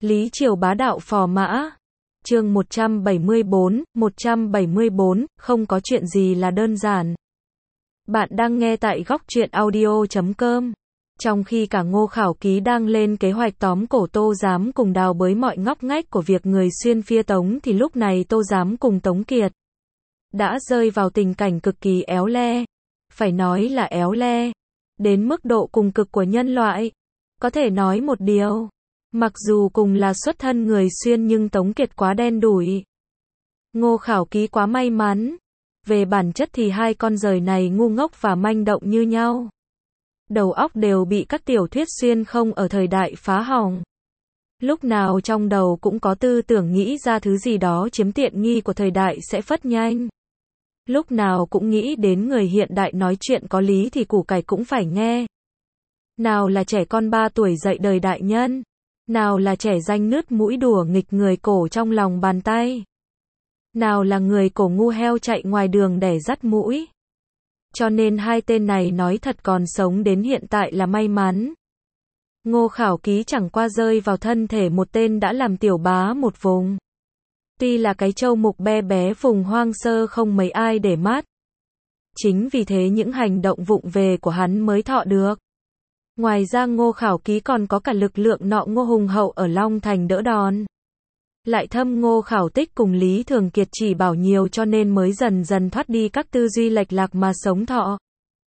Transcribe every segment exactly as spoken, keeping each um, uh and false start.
Lý Triều bá đạo phò mã. Chương một trăm bảy mươi bốn, một trăm bảy mươi bốn, không có chuyện gì là đơn giản. Bạn đang nghe tại góc truyện audio chấm com. Trong khi cả Ngô Khảo Ký đang lên kế hoạch tóm cổ Tô Giám cùng đào bới mọi ngóc ngách của việc người xuyên phia Tống thì lúc này Tô Giám cùng Tống Kiệt đã rơi vào tình cảnh cực kỳ éo le. Phải nói là éo le đến mức độ cùng cực của nhân loại. Có thể nói một điều, mặc dù cùng là xuất thân người xuyên nhưng Tống Kiệt quá đen đủi, Ngô Khảo Ký quá may mắn. Về bản chất thì hai con giời này ngu ngốc và manh động như nhau. Đầu óc đều bị các tiểu thuyết xuyên không ở thời đại phá hỏng. Lúc nào trong đầu cũng có tư tưởng nghĩ ra thứ gì đó chiếm tiện nghi của thời đại sẽ phất nhanh. Lúc nào cũng nghĩ đến người hiện đại nói chuyện có lý thì củ cải cũng phải nghe. Nào là trẻ con ba tuổi dạy đời đại nhân, nào là trẻ danh nứt mũi đùa nghịch người cổ trong lòng bàn tay, nào là người cổ ngu heo chạy ngoài đường để dắt mũi. Cho nên hai tên này nói thật còn sống đến hiện tại là may mắn. Ngô Khảo Ký chẳng qua rơi vào thân thể một tên đã làm tiểu bá một vùng. Tuy là cái trâu mục be bé vùng hoang sơ không mấy ai để mắt. Chính vì thế những hành động vụng về của hắn mới thọ được. Ngoài ra Ngô Khảo Ký còn có cả lực lượng nọ Ngô hùng hậu ở Long Thành đỡ đòn. Lại thâm Ngô Khảo Tích cùng Lý Thường Kiệt chỉ bảo nhiều cho nên mới dần dần thoát đi các tư duy lệch lạc mà sống thọ.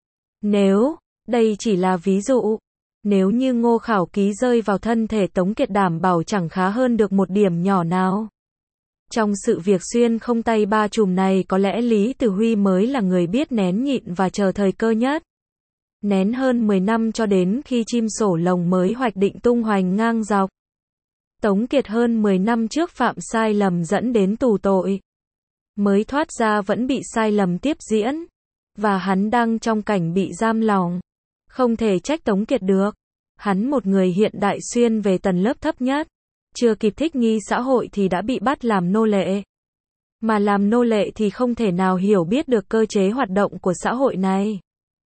Nếu, đây chỉ là ví dụ, nếu như Ngô Khảo Ký rơi vào thân thể Tống Kiệt đảm bảo chẳng khá hơn được một điểm nhỏ nào. Trong sự việc xuyên không tay ba chùm này có lẽ Lý Tử Huy mới là người biết nén nhịn và chờ thời cơ nhất. Nén hơn mười năm cho đến khi chim sổ lồng mới hoạch định tung hoành ngang dọc. Tống Kiệt hơn mười năm trước phạm sai lầm dẫn đến tù tội. Mới thoát ra vẫn bị sai lầm tiếp diễn. Và hắn đang trong cảnh bị giam lòng. Không thể trách Tống Kiệt được. Hắn một người hiện đại xuyên về tầng lớp thấp nhất. Chưa kịp thích nghi xã hội thì đã bị bắt làm nô lệ. Mà làm nô lệ thì không thể nào hiểu biết được cơ chế hoạt động của xã hội này.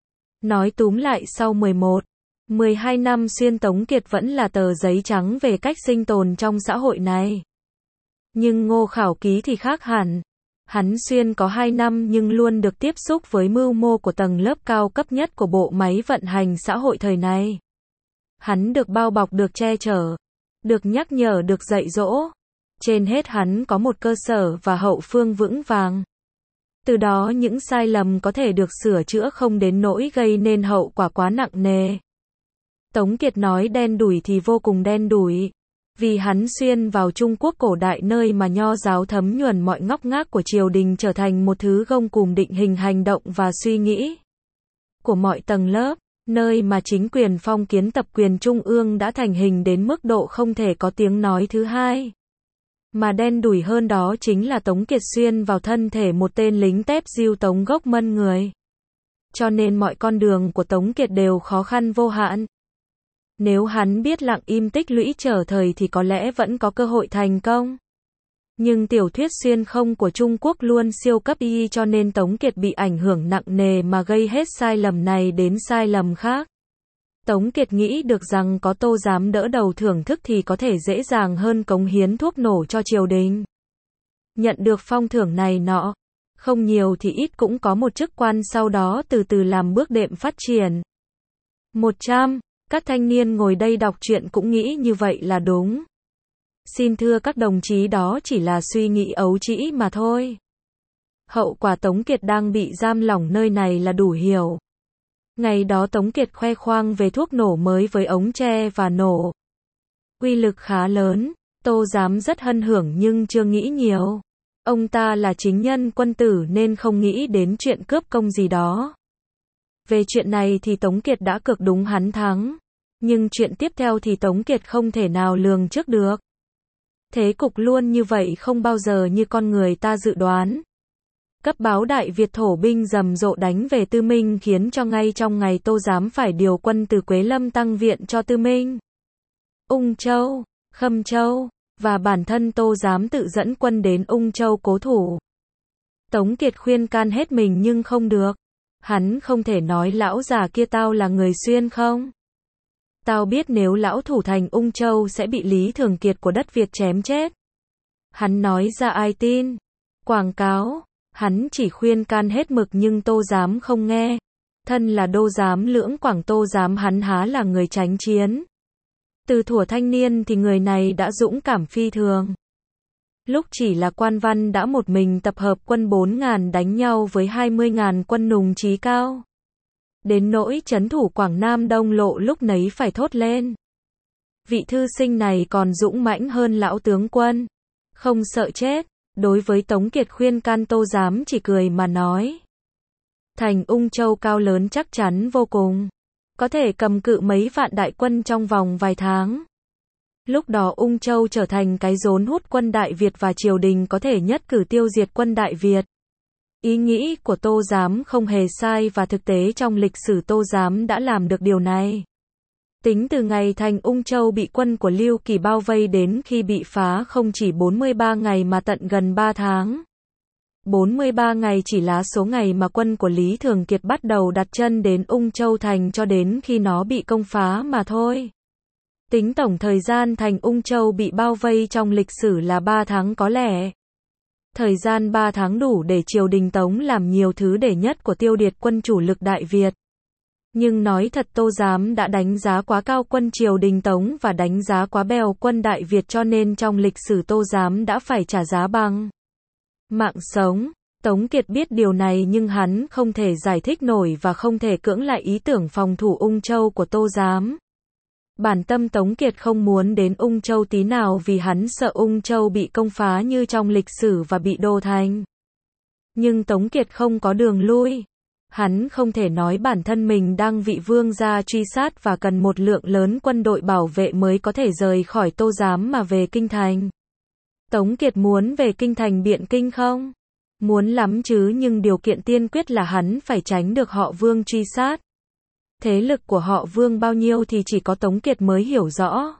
Nói túm lại sau mười một, mười hai năm xuyên Tống Kiệt vẫn là tờ giấy trắng về cách sinh tồn trong xã hội này. Nhưng Ngô Khảo Ký thì khác hẳn. Hắn xuyên có hai năm nhưng luôn được tiếp xúc với mưu mô của tầng lớp cao cấp nhất của bộ máy vận hành xã hội thời này. Hắn được bao bọc, được che chở, được nhắc nhở, được dạy dỗ. Trên hết hắn có một cơ sở và hậu phương vững vàng. Từ đó những sai lầm có thể được sửa chữa không đến nỗi gây nên hậu quả quá nặng nề. Tống Kiệt nói đen đủi thì vô cùng đen đủi. Vì hắn xuyên vào Trung Quốc cổ đại nơi mà nho giáo thấm nhuần mọi ngóc ngách của triều đình trở thành một thứ gông cùm định hình hành động và suy nghĩ của mọi tầng lớp. Nơi mà chính quyền phong kiến tập quyền trung ương đã thành hình đến mức độ không thể có tiếng nói thứ hai. Mà đen đủi hơn đó chính là Tống Kiệt xuyên vào thân thể một tên lính tép diêu Tống gốc Mân người. Cho nên mọi con đường của Tống Kiệt đều khó khăn vô hạn. Nếu hắn biết lặng im tích lũy chờ thời thì có lẽ vẫn có cơ hội thành công. Nhưng tiểu thuyết xuyên không của Trung Quốc luôn siêu cấp y cho nên Tống Kiệt bị ảnh hưởng nặng nề mà gây hết sai lầm này đến sai lầm khác. Tống Kiệt nghĩ được rằng có Tô Giám đỡ đầu thưởng thức thì có thể dễ dàng hơn cống hiến thuốc nổ cho triều đình. Nhận được phong thưởng này nọ, không nhiều thì ít cũng có một chức quan sau đó từ từ làm bước đệm phát triển. một trăm, các thanh niên ngồi đây đọc truyện cũng nghĩ như vậy là đúng. Xin thưa các đồng chí đó chỉ là suy nghĩ ấu trĩ mà thôi. Hậu quả Tống Kiệt đang bị giam lỏng nơi này là đủ hiểu. Ngày đó Tống Kiệt khoe khoang về thuốc nổ mới với ống tre và nổ. Uy lực khá lớn, Tô Giám rất hân hưởng nhưng chưa nghĩ nhiều. Ông ta là chính nhân quân tử nên không nghĩ đến chuyện cướp công gì đó. Về chuyện này thì Tống Kiệt đã cực đúng hắn thắng. Nhưng chuyện tiếp theo thì Tống Kiệt không thể nào lường trước được. Thế cục luôn như vậy không bao giờ như con người ta dự đoán. Cấp báo Đại Việt thổ binh rầm rộ đánh về Tư Minh khiến cho ngay trong ngày Tô Giám phải điều quân từ Quế Lâm tăng viện cho Tư Minh, Ung Châu, Khâm Châu, và bản thân Tô Giám tự dẫn quân đến Ung Châu cố thủ. Tống Kiệt khuyên can hết mình nhưng không được. Hắn không thể nói lão già kia tao là người xuyên không. Tao biết nếu lão thủ thành Ung Châu sẽ bị Lý Thường Kiệt của đất Việt chém chết. Hắn nói ra ai tin? Quảng cáo. Hắn chỉ khuyên can hết mực nhưng Tô Giám không nghe. Thân là đô giám lưỡng Quảng Tô Giám hắn há là người tránh chiến. Từ thuở thanh niên thì người này đã dũng cảm phi thường. Lúc chỉ là quan văn đã một mình tập hợp quân bốn ngàn đánh nhau với hai mươi ngàn quân nùng trí cao. Đến nỗi trấn thủ Quảng Nam Đông Lộ lúc nấy phải thốt lên. Vị thư sinh này còn dũng mãnh hơn lão tướng quân. Không sợ chết. Đối với Tống Kiệt khuyên can Tô Giám chỉ cười mà nói. Thành Ung Châu cao lớn chắc chắn vô cùng. Có thể cầm cự mấy vạn đại quân trong vòng vài tháng. Lúc đó Ung Châu trở thành cái rốn hút quân Đại Việt và triều đình có thể nhất cử tiêu diệt quân Đại Việt. Ý nghĩ của Tô Giám không hề sai và thực tế trong lịch sử Tô Giám đã làm được điều này. Tính từ ngày thành Ung Châu bị quân của Lưu Kỳ bao vây đến khi bị phá không chỉ bốn mươi ba ngày mà tận gần ba tháng. bốn mươi ba ngày chỉ là số ngày mà quân của Lý Thường Kiệt bắt đầu đặt chân đến Ung Châu thành cho đến khi nó bị công phá mà thôi. Tính tổng thời gian thành Ung Châu bị bao vây trong lịch sử là ba tháng có lẽ. Thời gian ba tháng đủ để triều đình Tống làm nhiều thứ để nhất của tiêu diệt quân chủ lực Đại Việt. Nhưng nói thật Tô Giám đã đánh giá quá cao quân triều đình Tống và đánh giá quá bèo quân Đại Việt cho nên trong lịch sử Tô Giám đã phải trả giá bằng mạng sống. Tống Kiệt biết điều này nhưng hắn không thể giải thích nổi và không thể cưỡng lại ý tưởng phòng thủ Ung Châu của Tô Giám. Bản tâm Tống Kiệt không muốn đến Ung Châu tí nào vì hắn sợ Ung Châu bị công phá như trong lịch sử và bị đô thành. Nhưng Tống Kiệt không có đường lui. Hắn không thể nói bản thân mình đang vị vương gia truy sát và cần một lượng lớn quân đội bảo vệ mới có thể rời khỏi Tô Giám mà về Kinh Thành. Tống Kiệt muốn về Kinh Thành Biện Kinh không? Muốn lắm chứ nhưng điều kiện tiên quyết là hắn phải tránh được họ Vương truy sát. Thế lực của họ Vương bao nhiêu thì chỉ có Tống Kiệt mới hiểu rõ.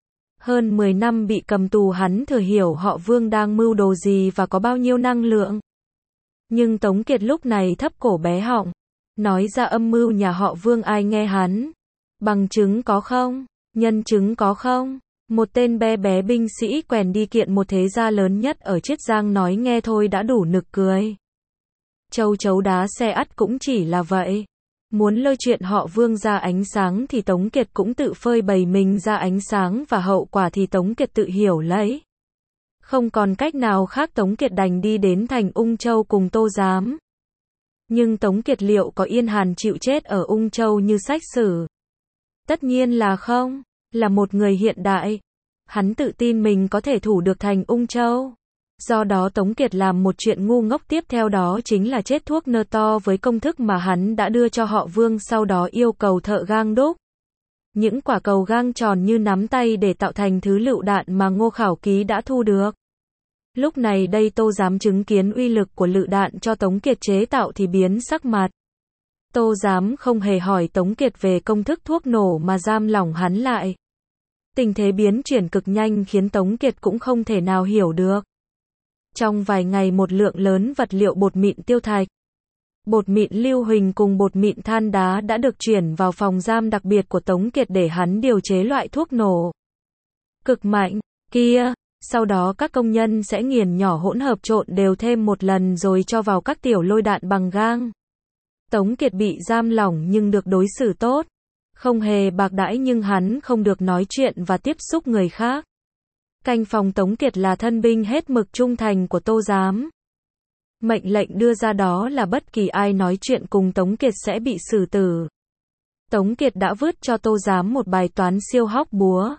Hơn mười năm bị cầm tù hắn thừa hiểu họ Vương đang mưu đồ gì và có bao nhiêu năng lượng. Nhưng Tống Kiệt lúc này thấp cổ bé họng. Nói ra âm mưu nhà họ Vương ai nghe hắn. Bằng chứng có không? Nhân chứng có không? Một tên bé bé binh sĩ quèn đi kiện một thế gia lớn nhất ở Chiết Giang nói nghe thôi đã đủ nực cười. Châu chấu đá xe ắt cũng chỉ là vậy. Muốn lôi chuyện họ Vương ra ánh sáng thì Tống Kiệt cũng tự phơi bày mình ra ánh sáng và hậu quả thì Tống Kiệt tự hiểu lấy. Không còn cách nào khác Tống Kiệt đành đi đến thành Ung Châu cùng Tô Giám. Nhưng Tống Kiệt liệu có yên hàn chịu chết ở Ung Châu như sách sử? Tất nhiên là không. Là một người hiện đại. Hắn tự tin mình có thể thủ được thành Ung Châu. Do đó Tống Kiệt làm một chuyện ngu ngốc tiếp theo đó chính là chết thuốc nơ to với công thức mà hắn đã đưa cho họ Vương sau đó yêu cầu thợ gang đúc. Những quả cầu gang tròn như nắm tay để tạo thành thứ lựu đạn mà Ngô Khảo Ký đã thu được. Lúc này đây Tô Giám chứng kiến uy lực của lựu đạn cho Tống Kiệt chế tạo thì biến sắc mặt. Tô Giám không hề hỏi Tống Kiệt về công thức thuốc nổ mà giam lỏng hắn lại. Tình thế biến chuyển cực nhanh khiến Tống Kiệt cũng không thể nào hiểu được. Trong vài ngày một lượng lớn vật liệu bột mịn tiêu thạch, bột mịn lưu huỳnh cùng bột mịn than đá đã được chuyển vào phòng giam đặc biệt của Tống Kiệt để hắn điều chế loại thuốc nổ cực mạnh kia. Sau đó các công nhân sẽ nghiền nhỏ hỗn hợp trộn đều thêm một lần rồi cho vào các tiểu lôi đạn bằng gang. Tống Kiệt bị giam lỏng nhưng được đối xử tốt. Không hề bạc đãi nhưng hắn không được nói chuyện và tiếp xúc người khác. Canh phòng Tống Kiệt là thân binh hết mực trung thành của Tô Giám. Mệnh lệnh đưa ra đó là bất kỳ ai nói chuyện cùng Tống Kiệt sẽ bị xử tử. Tống Kiệt đã vứt cho Tô Giám một bài toán siêu hóc búa.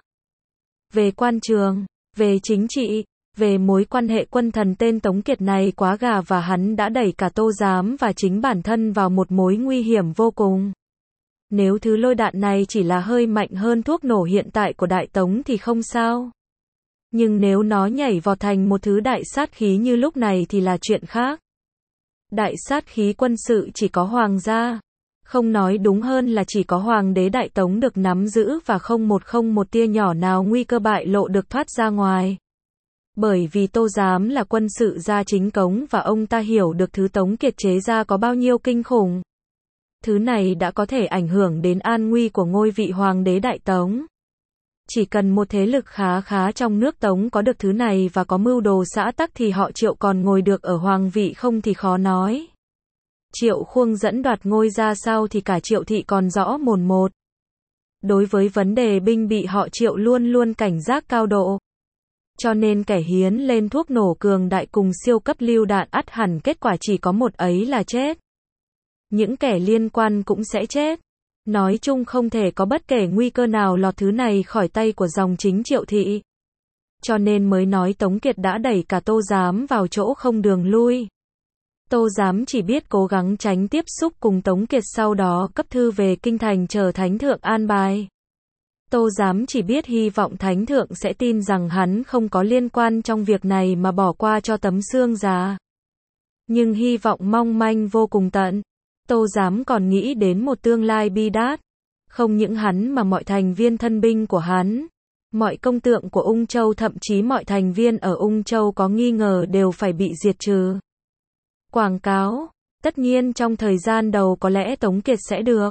Về quan trường, về chính trị, về mối quan hệ quân thần tên Tống Kiệt này quá gà và hắn đã đẩy cả Tô Giám và chính bản thân vào một mối nguy hiểm vô cùng. Nếu thứ lôi đạn này chỉ là hơi mạnh hơn thuốc nổ hiện tại của Đại Tống thì không sao. Nhưng nếu nó nhảy vọt thành một thứ đại sát khí như lúc này thì là chuyện khác. Đại sát khí quân sự chỉ có hoàng gia. Không nói đúng hơn là chỉ có hoàng đế Đại Tống được nắm giữ và không một không một tia nhỏ nào nguy cơ bại lộ được thoát ra ngoài. Bởi vì Tô Giám là quân sự gia chính cống và ông ta hiểu được thứ Tống Kiệt chế ra có bao nhiêu kinh khủng. Thứ này đã có thể ảnh hưởng đến an nguy của ngôi vị hoàng đế Đại Tống. Chỉ cần một thế lực khá khá trong nước Tống có được thứ này và có mưu đồ xã tắc thì họ Triệu còn ngồi được ở hoàng vị không thì khó nói. Triệu Khuông dẫn đoạt ngôi ra sao thì cả Triệu thị còn rõ mồn một. Đối với vấn đề binh bị họ Triệu luôn luôn cảnh giác cao độ. Cho nên kẻ hiến lên thuốc nổ cường đại cùng siêu cấp lưu đạn ắt hẳn kết quả chỉ có một ấy là chết. Những kẻ liên quan cũng sẽ chết. Nói chung không thể có bất kể nguy cơ nào lọt thứ này khỏi tay của dòng chính Triệu thị. Cho nên mới nói Tống Kiệt đã đẩy cả Tô Giám vào chỗ không đường lui. Tô Giám chỉ biết cố gắng tránh tiếp xúc cùng Tống Kiệt, sau đó cấp thư về kinh thành chờ Thánh Thượng an bài. Tô Giám chỉ biết hy vọng Thánh Thượng sẽ tin rằng hắn không có liên quan trong việc này mà bỏ qua cho tấm xương già. Nhưng hy vọng mong manh vô cùng tận. Tô Giám còn nghĩ đến một tương lai bi đát. Không những hắn mà mọi thành viên thân binh của hắn, mọi công tượng của Ung Châu, thậm chí mọi thành viên ở Ung Châu có nghi ngờ đều phải bị diệt trừ. Quảng cáo. Tất nhiên trong thời gian đầu có lẽ Tống Kiệt sẽ được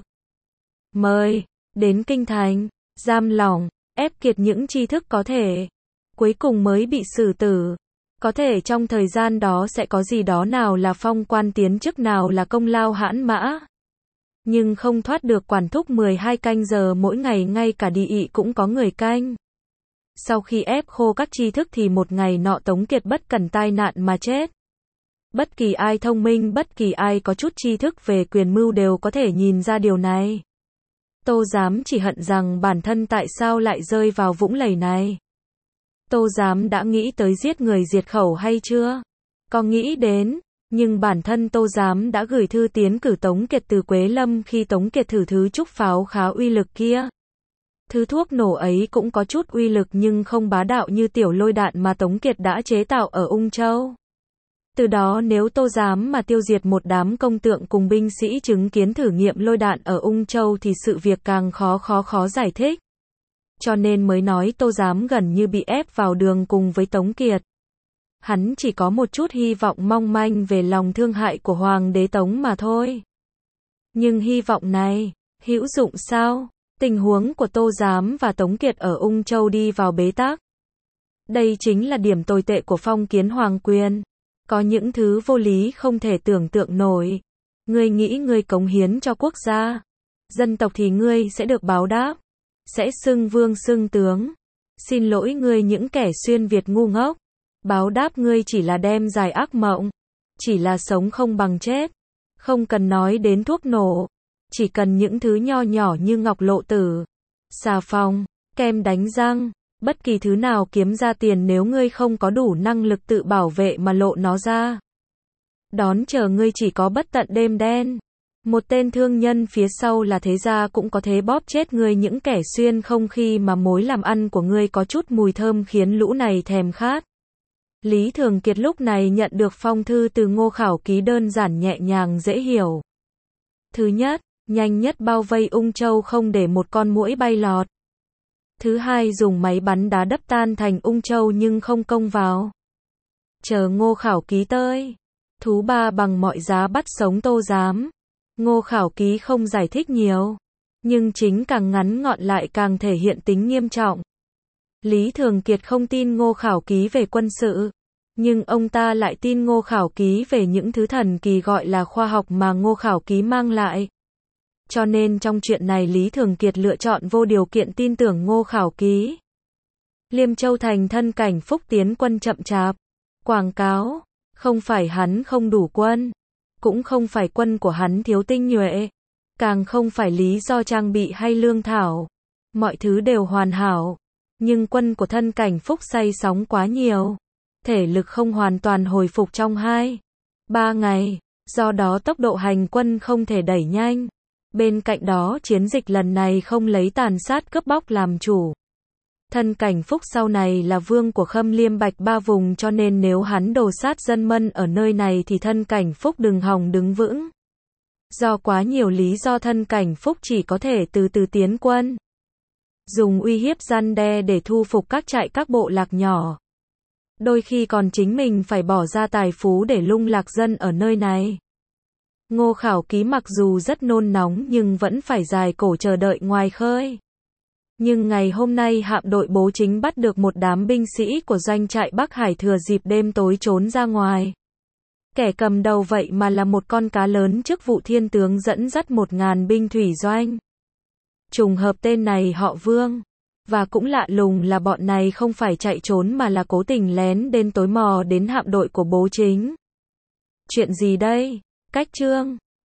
mời đến kinh thành, giam lỏng, ép kiệt những tri thức có thể, cuối cùng mới bị xử tử. Có thể trong thời gian đó sẽ có gì đó, nào là phong quan tiến chức, nào là công lao hãn mã. Nhưng không thoát được quản thúc mười hai canh giờ mỗi ngày, ngay cả địa ị cũng có người canh. Sau khi ép khô các tri thức thì một ngày nọ Tống Kiệt bất cẩn tai nạn mà chết. Bất kỳ ai thông minh, bất kỳ ai có chút tri thức về quyền mưu đều có thể nhìn ra điều này. Tô Giám chỉ hận rằng bản thân tại sao lại rơi vào vũng lầy này. Tô Giám đã nghĩ tới giết người diệt khẩu hay chưa? Có nghĩ đến, nhưng bản thân Tô Giám đã gửi thư tiến cử Tống Kiệt từ Quế Lâm khi Tống Kiệt thử thứ trúc pháo khá uy lực kia. Thứ thuốc nổ ấy cũng có chút uy lực nhưng không bá đạo như tiểu lôi đạn mà Tống Kiệt đã chế tạo ở Ung Châu. Từ đó nếu Tô Giám mà tiêu diệt một đám công tượng cùng binh sĩ chứng kiến thử nghiệm lôi đạn ở Ung Châu thì sự việc càng khó khó khó giải thích. Cho nên mới nói Tô Giám gần như bị ép vào đường cùng với Tống Kiệt. Hắn chỉ có một chút hy vọng mong manh về lòng thương hại của Hoàng đế Tống mà thôi. Nhưng hy vọng này, hữu dụng sao? Tình huống của Tô Giám và Tống Kiệt ở Ung Châu đi vào bế tắc. Đây chính là điểm tồi tệ của phong kiến hoàng quyền. Có những thứ vô lý không thể tưởng tượng nổi. Ngươi nghĩ ngươi cống hiến cho quốc gia, dân tộc thì ngươi sẽ được báo đáp. Sẽ xưng vương xưng tướng. Xin lỗi ngươi những kẻ xuyên Việt ngu ngốc. Báo đáp ngươi chỉ là đem dài ác mộng. Chỉ là sống không bằng chết. Không cần nói đến thuốc nổ. Chỉ cần những thứ nho nhỏ như ngọc lộ tử, xà phòng, kem đánh răng. Bất kỳ thứ nào kiếm ra tiền nếu ngươi không có đủ năng lực tự bảo vệ mà lộ nó ra. Đón chờ ngươi chỉ có bất tận đêm đen. Một tên thương nhân phía sau là thế gia cũng có thể bóp chết ngươi những kẻ xuyên không khi mà mối làm ăn của ngươi có chút mùi thơm khiến lũ này thèm khát. Lý Thường Kiệt lúc này nhận được phong thư từ Ngô Khảo Ký đơn giản nhẹ nhàng dễ hiểu. Thứ nhất, nhanh nhất bao vây Ung Châu không để một con muỗi bay lọt. Thứ hai, dùng máy bắn đá đập tan thành Ung Châu nhưng không công vào. Chờ Ngô Khảo Ký tới. Thứ ba, bằng mọi giá bắt sống Tô Giám. Ngô Khảo Ký không giải thích nhiều. Nhưng chính càng ngắn gọn lại càng thể hiện tính nghiêm trọng. Lý Thường Kiệt không tin Ngô Khảo Ký về quân sự. Nhưng ông ta lại tin Ngô Khảo Ký về những thứ thần kỳ gọi là khoa học mà Ngô Khảo Ký mang lại. Cho nên trong chuyện này Lý Thường Kiệt lựa chọn vô điều kiện tin tưởng Ngô Khảo Ký. Liêm Châu thành thân cảnh phúc tiến quân chậm chạp. Quảng cáo. Không phải hắn không đủ quân. Cũng không phải quân của hắn thiếu tinh nhuệ. Càng không phải lý do trang bị hay lương thảo. Mọi thứ đều hoàn hảo. Nhưng quân của thân cảnh phúc say sóng quá nhiều. Thể lực không hoàn toàn hồi phục trong hai, ba ngày. Do đó tốc độ hành quân không thể đẩy nhanh. Bên cạnh đó chiến dịch lần này không lấy tàn sát cướp bóc làm chủ. Thân cảnh phúc sau này là vương của Khâm Liêm Bạch ba vùng cho nên nếu hắn đồ sát dân Mân ở nơi này thì thân cảnh phúc đừng hòng đứng vững. Do quá nhiều lý do thân cảnh phúc chỉ có thể từ từ tiến quân. Dùng uy hiếp răn đe để thu phục các trại các bộ lạc nhỏ. Đôi khi còn chính mình phải bỏ ra tài phú để lung lạc dân ở nơi này. Ngô Khảo Ký mặc dù rất nôn nóng nhưng vẫn phải dài cổ chờ đợi ngoài khơi. Nhưng ngày hôm nay hạm đội Bố Chính bắt được một đám binh sĩ của doanh trại Bắc Hải thừa dịp đêm tối trốn ra ngoài. Kẻ cầm đầu vậy mà là một con cá lớn chức vụ thiên tướng dẫn dắt một ngàn binh thủy doanh. Trùng hợp tên này họ Vương. Và cũng lạ lùng là bọn này không phải chạy trốn mà là cố tình lén đến tối mò đến hạm đội của Bố Chính. Chuyện gì đây? Cách chương